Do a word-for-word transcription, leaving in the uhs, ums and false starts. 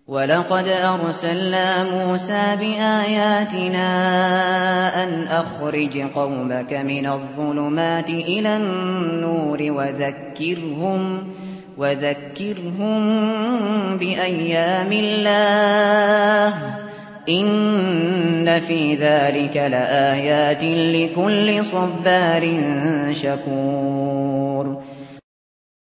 وَلَقَدْ أَرْسَلْنَا مُوسَىٰ بِآيَاتِنَا أَنْ أَخْرِجْ قَوْمَكَ مِنَ الظُّلُمَاتِ إِلَى النُّورِ وَذَكِّرْهُم بِأَيَّامِ اللَّهِ ۚ إِنَّ فِي ذَٰلِكَ لَآيَاتٍ لِّكُلِّ صَبَّارٍ شَكُورٍ